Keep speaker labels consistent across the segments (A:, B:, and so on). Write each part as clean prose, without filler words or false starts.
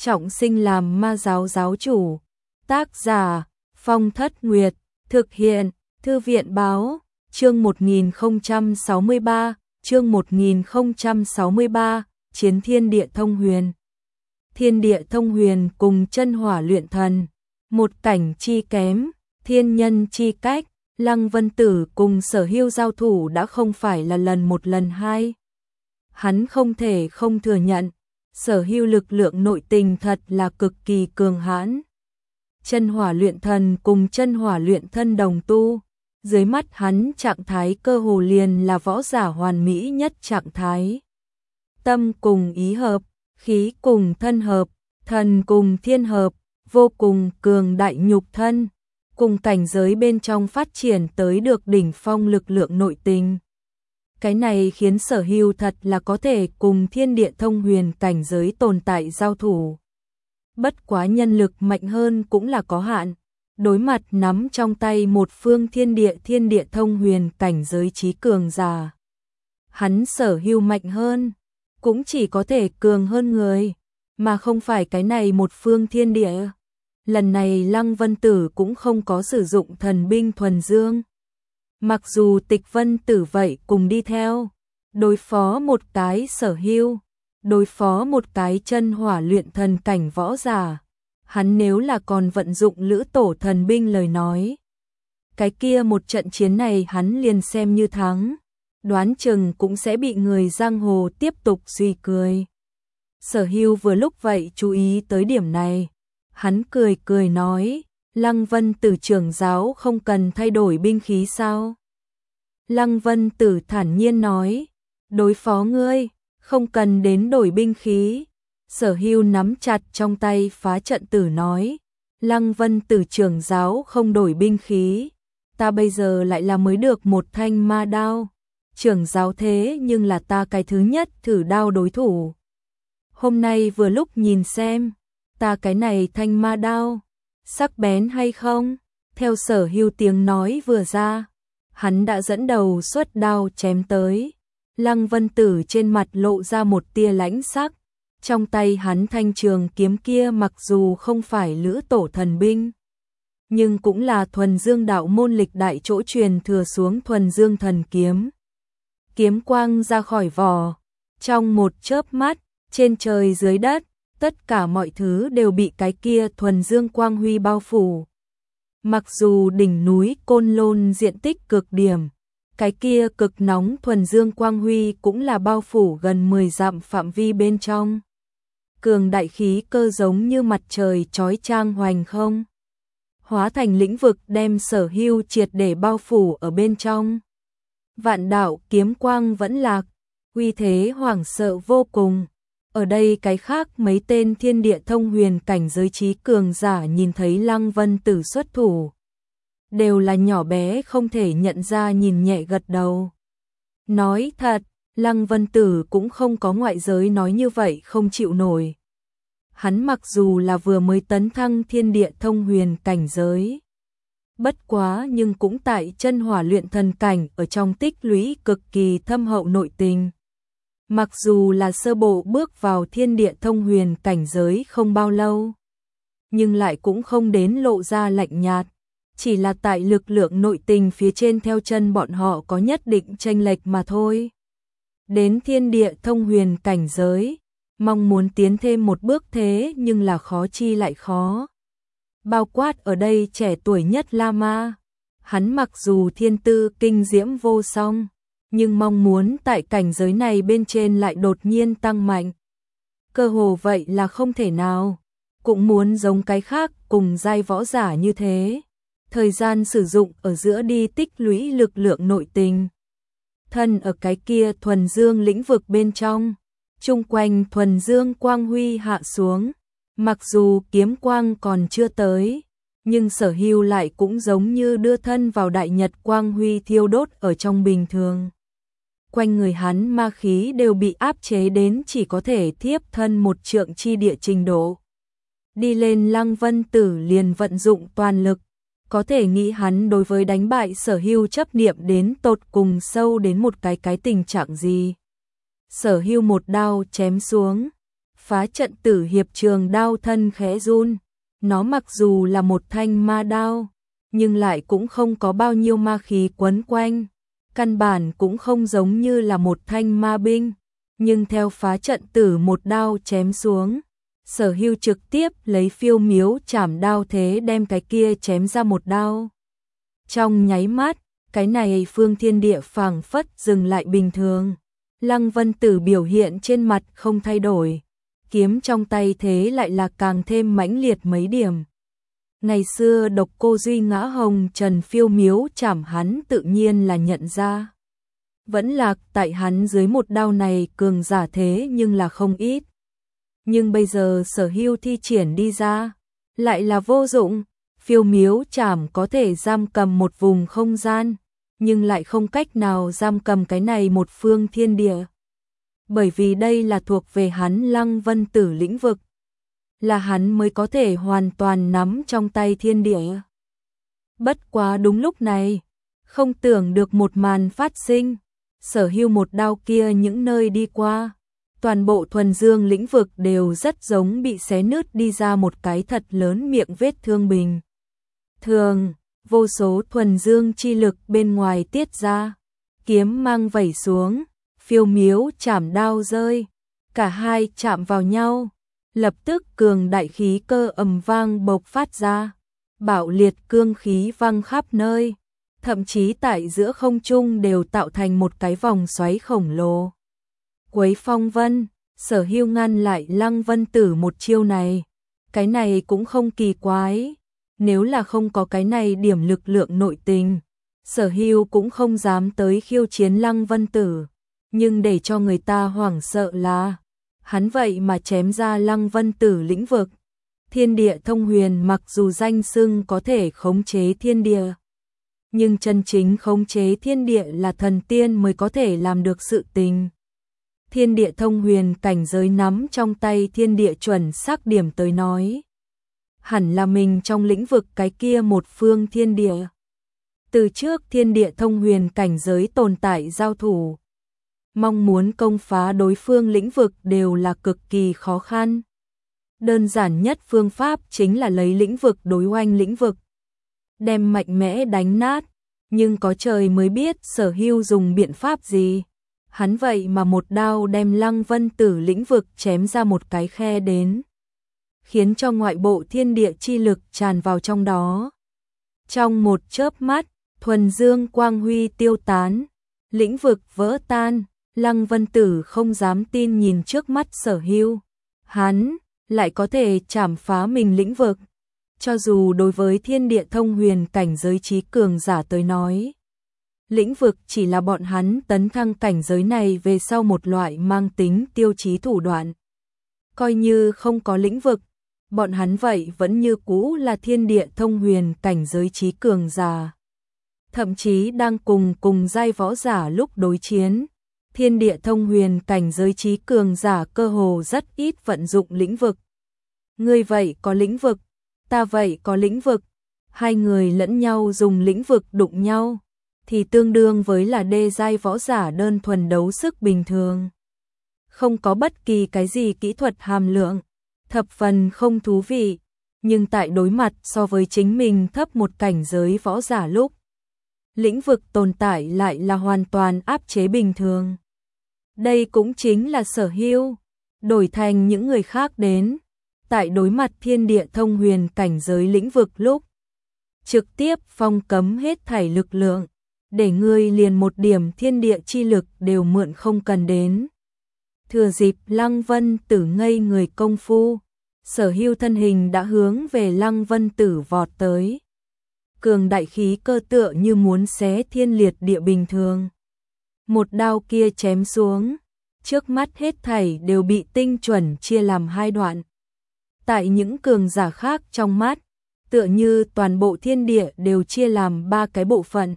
A: trọng sinh làm ma giáo giáo chủ. Tác giả Phong Thất Nguyệt, thực hiện Thư viện Báo, chương 1063, chương 1063, Chiến Thiên Địa Thông Huyền. Thiên Địa Thông Huyền cùng chân hỏa luyện thần, một cảnh chi kém, thiên nhân chi cách. Lăng Vân Tử cùng Sở Hưu giao thủ đã không phải là lần một lần hai. Hắn không thể không thừa nhận, Sở Hưu lực lượng nội tình thật là cực kỳ cường hãn. Chân hỏa luyện thần cùng chân hỏa luyện thân đồng tu, dưới mắt hắn trạng thái cơ hồ liền là võ giả hoàn mỹ nhất trạng thái. Tâm cùng ý hợp, khí cùng thân hợp, thần cùng thiên hợp, vô cùng cường đại nhục thân, cùng cảnh giới bên trong phát triển tới được đỉnh phong lực lượng nội tình. Cái này khiến Sở Hưu thật là có thể cùng thiên địa thông huyền cảnh giới tồn tại giao thủ. Bất quá nhân lực mạnh hơn cũng là có hạn, đối mặt nắm trong tay một phương thiên địa thông huyền cảnh giới trí cường giả. Hắn Sở Hưu mạnh hơn, cũng chỉ có thể cường hơn người, mà không phải cái này một phương thiên địa. Lần này Lăng Vân Tử cũng không có sử dụng thần binh thuần dương. Mặc dù Tịch Vân Tử vậy cùng đi theo, đối phó một cái Sở Hưu, đối phó một cái chân hỏa luyện thần cảnh võ giả, hắn nếu là còn vận dụng lữ tổ thần binh lời nói, cái kia một trận chiến này hắn liền xem như thắng, đoán chừng cũng sẽ bị người giang hồ tiếp tục suy cười. Sở Hưu vừa lúc vậy chú ý tới điểm này, hắn cười cười nói, Lăng Vân Tử trưởng giáo không cần thay đổi binh khí sao? Lăng Vân Tử thản nhiên nói, đối phó ngươi, không cần đến đổi binh khí. Sở Hưu nắm chặt trong tay phá trận tử nói, Lăng Vân Tử trưởng giáo không đổi binh khí, ta bây giờ lại là mới được một thanh ma đao. Trưởng giáo thế nhưng là ta cái thứ nhất thử đao đối thủ. Hôm nay vừa lúc nhìn xem, ta cái này thanh ma đao, sắc bén hay không? Theo Sở Hưu tiếng nói vừa ra, hắn đã dẫn đầu xuất đao chém tới. Lăng Vân Tử trên mặt lộ ra một tia lãnh sắc, trong tay hắn thanh trường kiếm kia mặc dù không phải lữ tổ thần binh, nhưng cũng là thuần dương đạo môn lịch đại chỗ truyền thừa xuống thuần dương thần kiếm. Kiếm quang ra khỏi vỏ, trong một chớp mắt, trên trời dưới đất, tất cả mọi thứ đều bị cái kia thuần dương quang huy bao phủ. Mặc dù đỉnh núi Côn Lôn diện tích cực điểm, cái kia cực nóng thuần dương quang huy cũng là bao phủ gần 10 dặm phạm vi bên trong. Cường đại khí cơ giống như mặt trời chói chang hoành không, hóa thành lĩnh vực đem Sở Hưu triệt để bao phủ ở bên trong. Vạn đạo kiếm quang vẫn lạc, uy thế hoảng sợ vô cùng. Ở đây cái khác mấy tên thiên địa thông huyền cảnh giới trí cường giả nhìn thấy Lăng Vân Tử xuất thủ, đều là nhỏ bé không thể nhận ra nhìn nhẹ gật đầu. Nói thật, Lăng Vân Tử cũng không có ngoại giới nói như vậy không chịu nổi. Hắn mặc dù là vừa mới tấn thăng thiên địa thông huyền cảnh giới, bất quá nhưng cũng tại chân hỏa luyện thần cảnh ở trong tích lũy cực kỳ thâm hậu nội tình. Mặc dù là sơ bộ bước vào thiên địa thông huyền cảnh giới không bao lâu, nhưng lại cũng không đến lộ ra lạnh nhạt, chỉ là tại lực lượng nội tình phía trên theo chân bọn họ có nhất định chênh lệch mà thôi. Đến thiên địa thông huyền cảnh giới, mong muốn tiến thêm một bước thế nhưng là khó chi lại khó. Bao quát ở đây trẻ tuổi nhất La Ma, hắn mặc dù thiên tư kinh diễm vô song, nhưng mong muốn tại cảnh giới này bên trên lại đột nhiên tăng mạnh, cơ hồ vậy là không thể nào. Cũng muốn giống cái khác cùng giai võ giả như thế, thời gian sử dụng ở giữa đi tích lũy lực lượng nội tình. Thân ở cái kia thuần dương lĩnh vực bên trong, chung quanh thuần dương quang huy hạ xuống, mặc dù kiếm quang còn chưa tới, nhưng Sở Hưu lại cũng giống như đưa thân vào đại nhật quang huy thiêu đốt ở trong bình thường. Quanh người hắn ma khí đều bị áp chế đến chỉ có thể thiếp thân một trượng chi địa trình độ. Đi lên Lăng Vân Tử liền vận dụng toàn lực, có thể nghĩ hắn đối với đánh bại Sở Hưu chấp niệm đến tột cùng sâu đến một cái tình trạng gì. Sở Hưu một đao chém xuống, Phá trận tử hiệp trường đao thân khẽ run, nó mặc dù là một thanh ma đao, nhưng lại cũng không có bao nhiêu ma khí quấn quanh, căn bản cũng không giống như là một thanh ma binh, nhưng theo phá trận tử một đao chém xuống, Sở Hưu trực tiếp lấy phiêu miếu chảm đao thế đem cái kia chém ra một đao. Trong nháy mắt, cái này phương thiên địa phảng phất dừng lại bình thường. Lăng Vân Tử biểu hiện trên mặt không thay đổi, kiếm trong tay thế lại là càng thêm mãnh liệt mấy điểm. Ngày xưa Độc Cô Duy ngã hồng trần phiêu miếu chảm hắn tự nhiên là nhận ra. Vẫn lạc tại hắn dưới một đao này cường giả thế nhưng là không ít. Nhưng bây giờ Sở Hưu thi triển đi ra, lại là vô dụng. Phiêu miếu chảm có thể giam cầm một vùng không gian, nhưng lại không cách nào giam cầm cái này một phương thiên địa. Bởi vì đây là thuộc về hắn Lăng Vân Tử lĩnh vực, là hắn mới có thể hoàn toàn nắm trong tay thiên địa. Bất quá đúng lúc này, không tưởng được một màn phát sinh, Sở Hưu một đao kia những nơi đi qua, toàn bộ thuần dương lĩnh vực đều rất giống bị xé nứt đi ra một cái thật lớn miệng vết thương bình thường, vô số thuần dương chi lực bên ngoài tiết ra, kiếm mang vẩy xuống, phiêu miếu chảm đao rơi, cả hai chạm vào nhau, lập tức cường đại khí cơ ầm vang bộc phát ra, bạo liệt cương khí văng khắp nơi, thậm chí tại giữa không trung đều tạo thành một cái vòng xoáy khổng lồ. Quấy phong vân, Sở Hưu ngăn lại Lăng Vân Tử một chiêu này, cái này cũng không kỳ quái. Nếu là không có cái này điểm lực lượng nội tình, Sở Hưu cũng không dám tới khiêu chiến Lăng Vân Tử. Nhưng để cho người ta hoảng sợ là, hắn vậy mà chém ra Lăng Vân Tử lĩnh vực. Thiên địa thông huyền mặc dù danh xưng có thể khống chế thiên địa, nhưng chân chính khống chế thiên địa là thần tiên mới có thể làm được sự tình. Thiên địa thông huyền cảnh giới nắm trong tay thiên địa chuẩn xác điểm tới nói, hẳn là mình trong lĩnh vực cái kia một phương thiên địa. Từ trước thiên địa thông huyền cảnh giới tồn tại giao thủ, mong muốn công phá đối phương lĩnh vực đều là cực kỳ khó khăn. Đơn giản nhất phương pháp chính là lấy lĩnh vực đối oanh lĩnh vực, đem mạnh mẽ đánh nát, nhưng có trời mới biết Sở Hưu dùng biện pháp gì. Hắn vậy mà một đao đem Lăng Vân Tử lĩnh vực chém ra một cái khe đến, khiến cho ngoại bộ thiên địa chi lực tràn vào trong đó. Trong một chớp mắt, thuần dương quang huy tiêu tán, lĩnh vực vỡ tan, Lăng Vân Tử không dám tin nhìn trước mắt Sở Hưu. Hắn lại có thể chảm phá mình lĩnh vực. Cho dù đối với thiên địa thông huyền cảnh giới trí cường giả tới nói, lĩnh vực chỉ là bọn hắn tấn thăng cảnh giới này về sau một loại mang tính tiêu chí thủ đoạn. Coi như không có lĩnh vực, bọn hắn vậy vẫn như cũ là thiên địa thông huyền cảnh giới trí cường giả. Thậm chí đang cùng giai võ giả lúc đối chiến, thiên địa thông huyền cảnh giới trí cường giả cơ hồ rất ít vận dụng lĩnh vực. Ngươi vậy có lĩnh vực, ta vậy có lĩnh vực, hai người lẫn nhau dùng lĩnh vực đụng nhau, thì tương đương với là đê giai võ giả đơn thuần đấu sức bình thường. Không có bất kỳ cái gì kỹ thuật hàm lượng, thập phần không thú vị, nhưng tại đối mặt so với chính mình thấp một cảnh giới võ giả lúc, lĩnh vực tồn tại lại là hoàn toàn áp chế bình thường. Đây cũng chính là Sở Hưu, đổi thành những người khác đến, tại đối mặt thiên địa thông huyền cảnh giới lĩnh vực lúc, trực tiếp phong cấm hết thảy lực lượng, để ngươi liền một điểm thiên địa chi lực đều mượn không cần đến. Thừa dịp Lăng Vân Tử ngây người công phu, Sở Hưu thân hình đã hướng về Lăng Vân Tử vọt tới. Cường đại khí cơ tựa như muốn xé thiên liệt địa bình thường. Một đao kia chém xuống, trước mắt hết thảy đều bị tinh chuẩn chia làm hai đoạn. Tại những cường giả khác trong mắt, tựa như toàn bộ thiên địa đều chia làm ba cái bộ phận.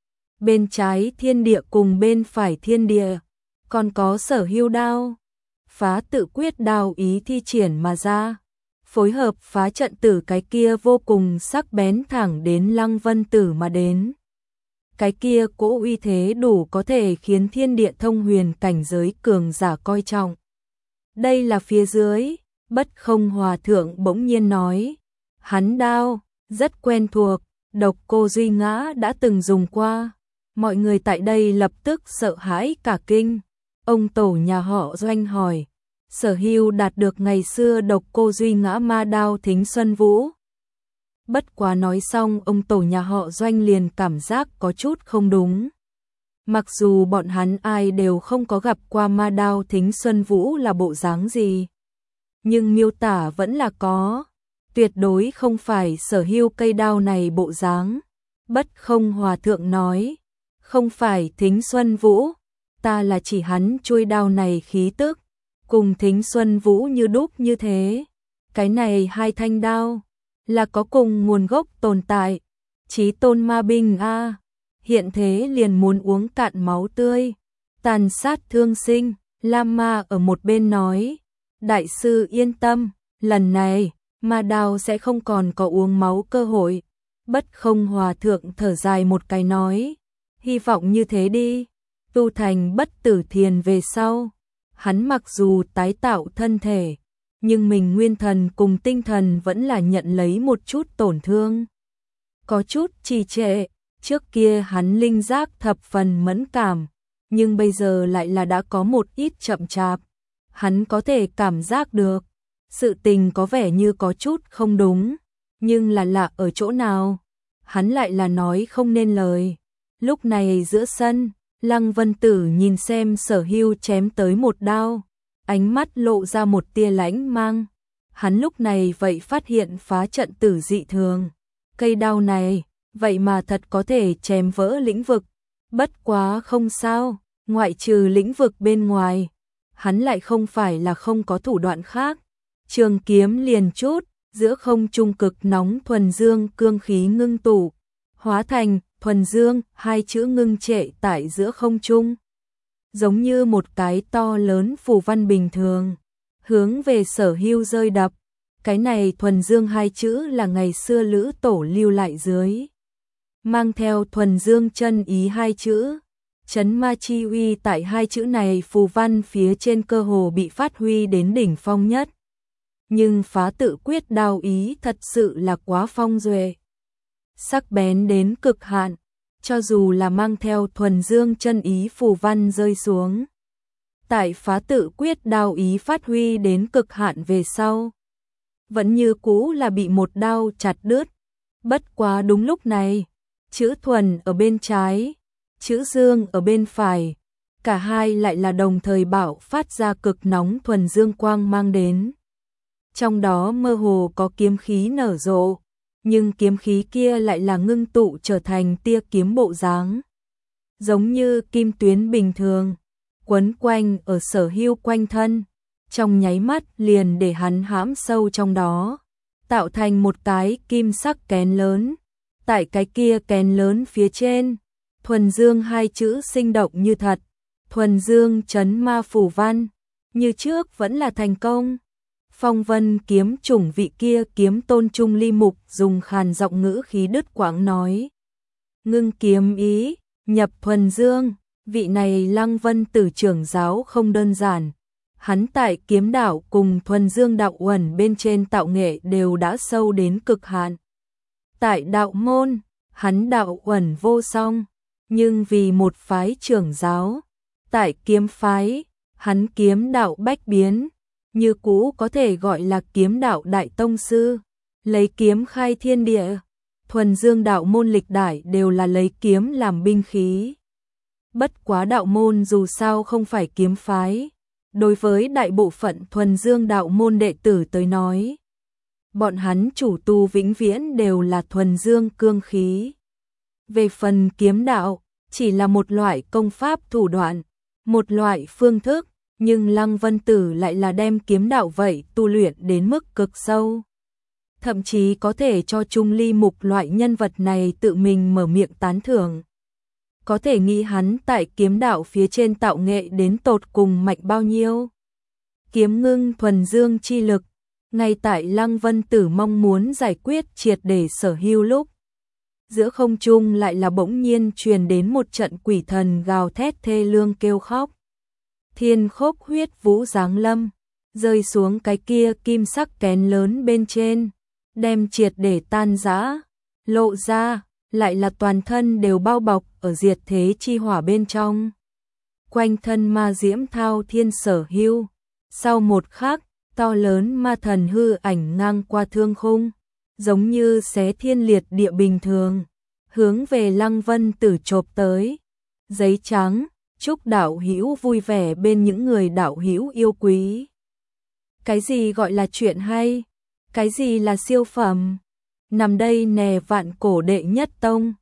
A: Bên trái thiên địa cùng bên phải thiên địa, còn có Sở Hưu đao. Phá tự quyết đao ý thi triển mà ra, phối hợp phá trận tử cái kia vô cùng sắc bén thẳng đến Lăng Vân Tử mà đến. Cái kia cỗ uy thế đủ có thể khiến thiên địa thông huyền cảnh giới cường giả coi trọng. Đây là phía dưới, Bất Không Hòa Thượng bỗng nhiên nói. Hắn đao, rất quen thuộc, Độc Cô Duy Ngã đã từng dùng qua. Mọi người tại đây lập tức sợ hãi cả kinh. Ông tổ nhà họ Doanh hỏi, Sở Hưu đạt được ngày xưa Độc Cô Duy Ngã ma đao Thính Xuân Vũ. Bất quá nói xong ông tổ nhà họ Doanh liền cảm giác có chút không đúng. Mặc dù bọn hắn ai đều không có gặp qua ma đao Thính Xuân Vũ là bộ dáng gì, nhưng miêu tả vẫn là có. Tuyệt đối không phải Sở Hưu cây đao này bộ dáng. Bất Không Hòa Thượng nói, không phải Thính Xuân Vũ, ta là chỉ hắn chuôi đao này khí tức, cùng Thính Xuân Vũ như đúc như thế. Cái này hai thanh đao là có cùng nguồn gốc tồn tại. Chí tôn ma binh a, hiện thế liền muốn uống cạn máu tươi, tàn sát thương sinh. Lam Ma ở một bên nói, đại sư yên tâm, lần này ma đao sẽ không còn có uống máu cơ hội. Bất Không Hòa Thượng thở dài một cái nói, hy vọng như thế đi, tu thành bất tử thiền về sau, hắn mặc dù tái tạo thân thể, nhưng mình nguyên thần cùng tinh thần vẫn là nhận lấy một chút tổn thương. Có chút trì trệ, trước kia hắn linh giác thập phần mẫn cảm, nhưng bây giờ lại là đã có một ít chậm chạp. Hắn có thể cảm giác được, sự tình có vẻ như có chút không đúng, nhưng là lạ ở chỗ nào, hắn lại là nói không nên lời. Lúc này giữa sân, Lăng Vân Tử nhìn xem Sở Hưu chém tới một đao, ánh mắt lộ ra một tia lãnh mang. Hắn lúc này vậy phát hiện phá trận tử dị thường. Cây đao này, vậy mà thật có thể chém vỡ lĩnh vực. Bất quá không sao, ngoại trừ lĩnh vực bên ngoài, hắn lại không phải là không có thủ đoạn khác. Trường kiếm liền chút, giữa không trung cực nóng thuần dương cương khí ngưng tụ, hóa thành thuần dương, hai chữ ngưng trệ tại giữa không trung, giống như một cái to lớn phù văn bình thường, hướng về Sở Hưu rơi đập. Cái này thuần dương hai chữ là ngày xưa Lữ Tổ lưu lại dưới, mang theo thuần dương chân ý hai chữ, chấn ma chi uy tại hai chữ này phù văn phía trên cơ hồ bị phát huy đến đỉnh phong nhất. Nhưng phá tự quyết đao ý thật sự là quá phong duệ, sắc bén đến cực hạn, cho dù là mang theo thuần dương chân ý phù văn rơi xuống, tại phá tự quyết đao ý phát huy đến cực hạn về sau, vẫn như cũ là bị một đao chặt đứt. Bất quá đúng lúc này, chữ thuần ở bên trái, chữ dương ở bên phải, cả hai lại là đồng thời bạo phát ra cực nóng thuần dương quang mang đến. Trong đó mơ hồ có kiếm khí nở rộ, nhưng kiếm khí kia lại là ngưng tụ trở thành tia kiếm bộ dáng, giống như kim tuyến bình thường, quấn quanh ở Sở Hưu quanh thân, trong nháy mắt liền để hắn hãm sâu trong đó, tạo thành một cái kim sắc kén lớn. Tại cái kia kén lớn phía trên, thuần dương hai chữ sinh động như thật, thuần dương chấn ma phù văn, như trước vẫn là thành công. Phong Vân kiếm chủng vị kia kiếm tôn Trung Ly Mục dùng khàn giọng ngữ khí đứt quãng nói, ngưng kiếm ý, nhập thuần dương. Vị này Lăng Vân Tử trưởng giáo không đơn giản, hắn tại kiếm đạo cùng thuần dương đạo uẩn bên trên tạo nghệ đều đã sâu đến cực hạn. Tại đạo môn, hắn đạo uẩn vô song, nhưng vì một phái trưởng giáo, tại kiếm phái, hắn kiếm đạo bách biến, như cũ có thể gọi là kiếm đạo đại tông sư, lấy kiếm khai thiên địa. Thuần dương đạo môn lịch đại đều là lấy kiếm làm binh khí. Bất quá đạo môn dù sao không phải kiếm phái, đối với đại bộ phận thuần dương đạo môn đệ tử tới nói, bọn hắn chủ tu vĩnh viễn đều là thuần dương cương khí. Về phần kiếm đạo, chỉ là một loại công pháp thủ đoạn, một loại phương thức, nhưng Lăng Vân Tử lại là đem kiếm đạo vậy tu luyện đến mức cực sâu. Thậm chí có thể cho Trung Ly Mục loại nhân vật này tự mình mở miệng tán thưởng. Có thể nghĩ hắn tại kiếm đạo phía trên tạo nghệ đến tột cùng mạnh bao nhiêu. Kiếm ngưng thuần dương chi lực, ngay tại Lăng Vân Tử mong muốn giải quyết triệt để Sở Hưu lúc, giữa không trung lại là bỗng nhiên truyền đến một trận quỷ thần gào thét thê lương kêu khóc. Thiên khốc huyết vũ giáng lâm, rơi xuống cái kia kim sắc kén lớn bên trên, đem triệt để tan rã, lộ ra, lại là toàn thân đều bao bọc ở diệt thế chi hỏa bên trong. Quanh thân ma diễm thao thiên sở hữu, sau một khắc, to lớn ma thần hư ảnh ngang qua thương khung, giống như xé thiên liệt địa bình thường, hướng về Lăng Vân Tử chộp tới. Giấy trắng, chúc đạo hữu vui vẻ bên những người đạo hữu yêu quý. Cái gì gọi là chuyện hay? Cái gì là siêu phẩm? Nằm đây nè vạn cổ đệ nhất tông,